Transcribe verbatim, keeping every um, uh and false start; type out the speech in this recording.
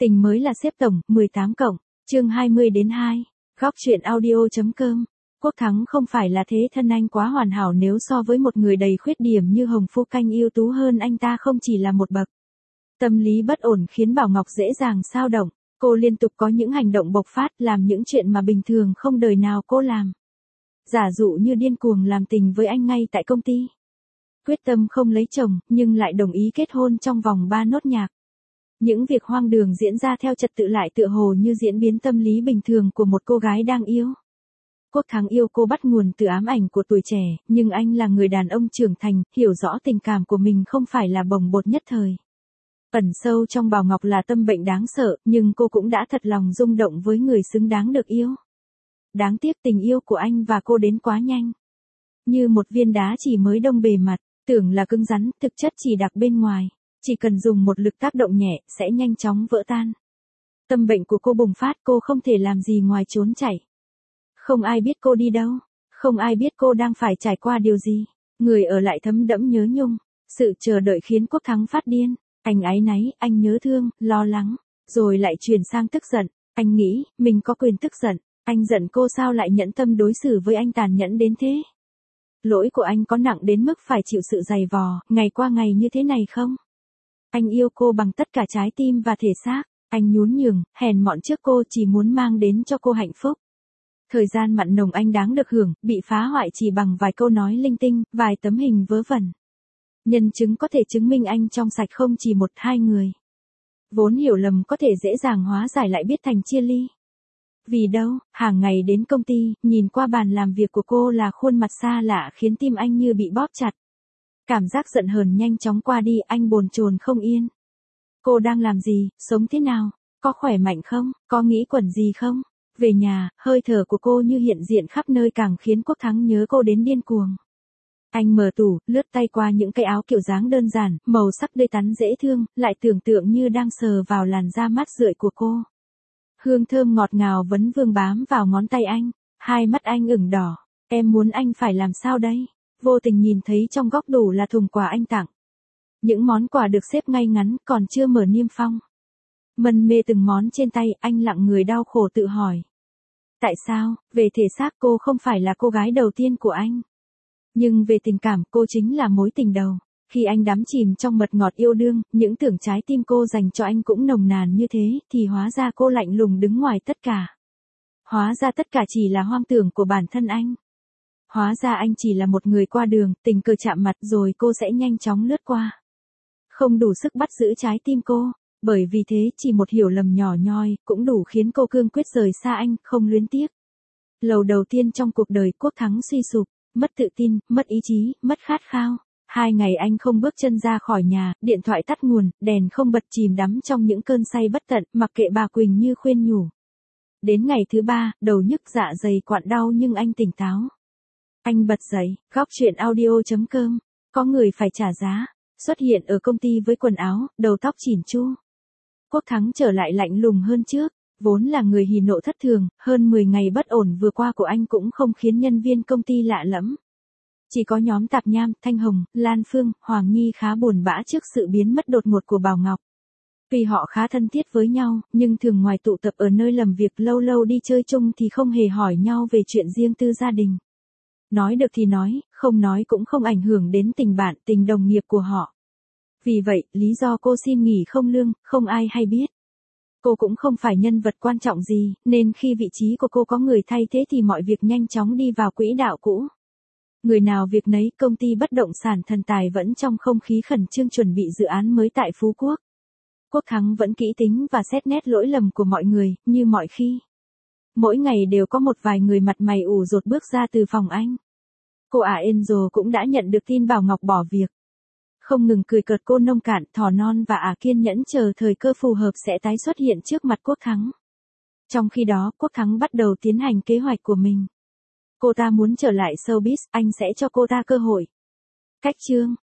Tình mới là xếp tổng, mười tám cộng, chương hai mươi đến hai. Góc truyện audio.com. Quốc Thắng không phải là thế thân anh quá hoàn hảo nếu so với một người đầy khuyết điểm như Hồng Phu Canh ưu tú hơn anh ta không chỉ là một bậc. Tâm lý bất ổn khiến Bảo Ngọc dễ dàng xao động, cô liên tục có những hành động bộc phát làm những chuyện mà bình thường không đời nào cô làm. Giả dụ như điên cuồng làm tình với anh ngay tại công ty. Quyết tâm không lấy chồng, nhưng lại đồng ý kết hôn trong vòng ba nốt nhạc. Những việc hoang đường diễn ra theo trật tự lại tựa hồ như diễn biến tâm lý bình thường của một cô gái đang yêu. Quốc Thắng yêu cô bắt nguồn từ ám ảnh của tuổi trẻ, nhưng anh là người đàn ông trưởng thành, hiểu rõ tình cảm của mình không phải là bồng bột nhất thời. Ẩn sâu trong Bảo Ngọc là tâm bệnh đáng sợ, nhưng cô cũng đã thật lòng rung động với người xứng đáng được yêu. Đáng tiếc tình yêu của anh và cô đến quá nhanh. Như một viên đá chỉ mới đông bề mặt, tưởng là cứng rắn, thực chất chỉ đặc bên ngoài. Chỉ cần dùng một lực tác động nhẹ, sẽ nhanh chóng vỡ tan. Tâm bệnh của cô bùng phát, cô không thể làm gì ngoài trốn chạy. Không ai biết cô đi đâu, không ai biết cô đang phải trải qua điều gì. Người ở lại thấm đẫm nhớ nhung, sự chờ đợi khiến Quốc Thắng phát điên. Anh áy náy, anh nhớ thương, lo lắng, rồi lại chuyển sang tức giận. Anh nghĩ, mình có quyền tức giận. Anh giận cô sao lại nhẫn tâm đối xử với anh tàn nhẫn đến thế. Lỗi của anh có nặng đến mức phải chịu sự dày vò, ngày qua ngày như thế này không? Anh yêu cô bằng tất cả trái tim và thể xác, anh nhún nhường, hèn mọn trước cô chỉ muốn mang đến cho cô hạnh phúc. Thời gian mặn nồng anh đáng được hưởng, bị phá hoại chỉ bằng vài câu nói linh tinh, vài tấm hình vớ vẩn. Nhân chứng có thể chứng minh anh trong sạch không chỉ một hai người. Vốn hiểu lầm có thể dễ dàng hóa giải lại biết thành chia ly. Vì đâu, hàng ngày đến công ty, nhìn qua bàn làm việc của cô là khuôn mặt xa lạ khiến tim anh như bị bóp chặt. Cảm giác giận hờn nhanh chóng qua đi, anh bồn chồn không yên. Cô đang làm gì, sống thế nào, có khỏe mạnh không, có nghĩ quẩn gì không? Về nhà, hơi thở của cô như hiện diện khắp nơi càng khiến Quốc Thắng nhớ cô đến điên cuồng. Anh mở tủ, lướt tay qua những cái áo kiểu dáng đơn giản, màu sắc tươi tắn dễ thương, lại tưởng tượng như đang sờ vào làn da mát rượi của cô. Hương thơm ngọt ngào vấn vương bám vào ngón tay anh, hai mắt anh ửng đỏ. Em muốn anh phải làm sao đây? Vô tình nhìn thấy trong góc tủ là thùng quà anh tặng. Những món quà được xếp ngay ngắn, còn chưa mở niêm phong. Mân mê từng món trên tay, anh lặng người đau khổ tự hỏi. Tại sao, về thể xác cô không phải là cô gái đầu tiên của anh? Nhưng về tình cảm, cô chính là mối tình đầu. Khi anh đắm chìm trong mật ngọt yêu đương, những tưởng trái tim cô dành cho anh cũng nồng nàn như thế, thì hóa ra cô lạnh lùng đứng ngoài tất cả. Hóa ra tất cả chỉ là hoang tưởng của bản thân anh. Hóa ra anh chỉ là một người qua đường, tình cờ chạm mặt rồi cô sẽ nhanh chóng lướt qua. Không đủ sức bắt giữ trái tim cô, bởi vì thế chỉ một hiểu lầm nhỏ nhoi, cũng đủ khiến cô cương quyết rời xa anh, không luyến tiếc. Lầu đầu tiên trong cuộc đời Quốc Thắng suy sụp, mất tự tin, mất ý chí, mất khát khao. Hai ngày anh không bước chân ra khỏi nhà, điện thoại tắt nguồn, đèn không bật chìm đắm trong những cơn say bất tận, mặc kệ bà Quỳnh như khuyên nhủ. Đến ngày thứ ba, đầu nhức dạ dày quặn đau nhưng anh tỉnh táo. Anh bật dậy, góc truyện audio.com, có người phải trả giá, xuất hiện ở công ty với quần áo, đầu tóc chỉn chu. Quốc Thắng trở lại lạnh lùng hơn trước, vốn là người hỉ nộ thất thường, hơn mười ngày bất ổn vừa qua của anh cũng không khiến nhân viên công ty lạ lẫm. Chỉ có nhóm Tạp Nham, Thanh Hồng, Lan Phương, Hoàng Nhi khá buồn bã trước sự biến mất đột ngột của Bảo Ngọc. Tuy họ khá thân thiết với nhau, nhưng thường ngoài tụ tập ở nơi làm việc lâu lâu đi chơi chung thì không hề hỏi nhau về chuyện riêng tư gia đình. Nói được thì nói, không nói cũng không ảnh hưởng đến tình bạn, tình đồng nghiệp của họ. Vì vậy, lý do cô xin nghỉ không lương, không ai hay biết. Cô cũng không phải nhân vật quan trọng gì, nên khi vị trí của cô có người thay thế thì mọi việc nhanh chóng đi vào quỹ đạo cũ. Người nào việc nấy, công ty bất động sản Thần Tài vẫn trong không khí khẩn trương chuẩn bị dự án mới tại Phú Quốc. Quốc Thắng vẫn kỹ tính và xét nét lỗi lầm của mọi người, như mọi khi. Mỗi ngày đều có một vài người mặt mày ủ rột bước ra từ phòng anh. Cô ả Angel cũng đã nhận được tin Bảo Ngọc bỏ việc. Không ngừng cười cợt cô nông cạn, thỏ non và ả kiên nhẫn chờ thời cơ phù hợp sẽ tái xuất hiện trước mặt Quốc Thắng. Trong khi đó, Quốc Thắng bắt đầu tiến hành kế hoạch của mình. Cô ta muốn trở lại showbiz, anh sẽ cho cô ta cơ hội. Cách chương,